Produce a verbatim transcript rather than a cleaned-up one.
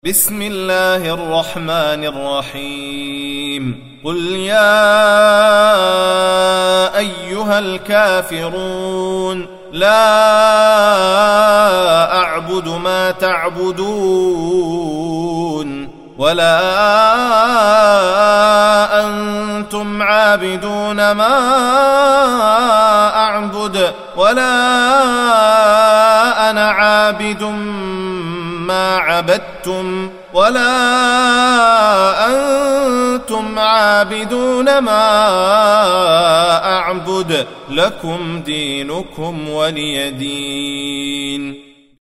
بسم الله الرحمن الرحيم قل يا أيها الكافرون لا أعبد ما تعبدون ولا أنتم عابدون ما أعبد ولا أنا عابد ما عبدتم ولا أنتم عابدون ما أعبد لكم دينكم ولي دين.